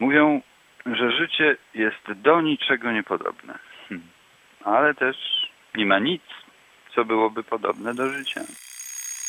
Mówią, że życie jest do niczego niepodobne. Ale też nie ma nic, co byłoby podobne do życia.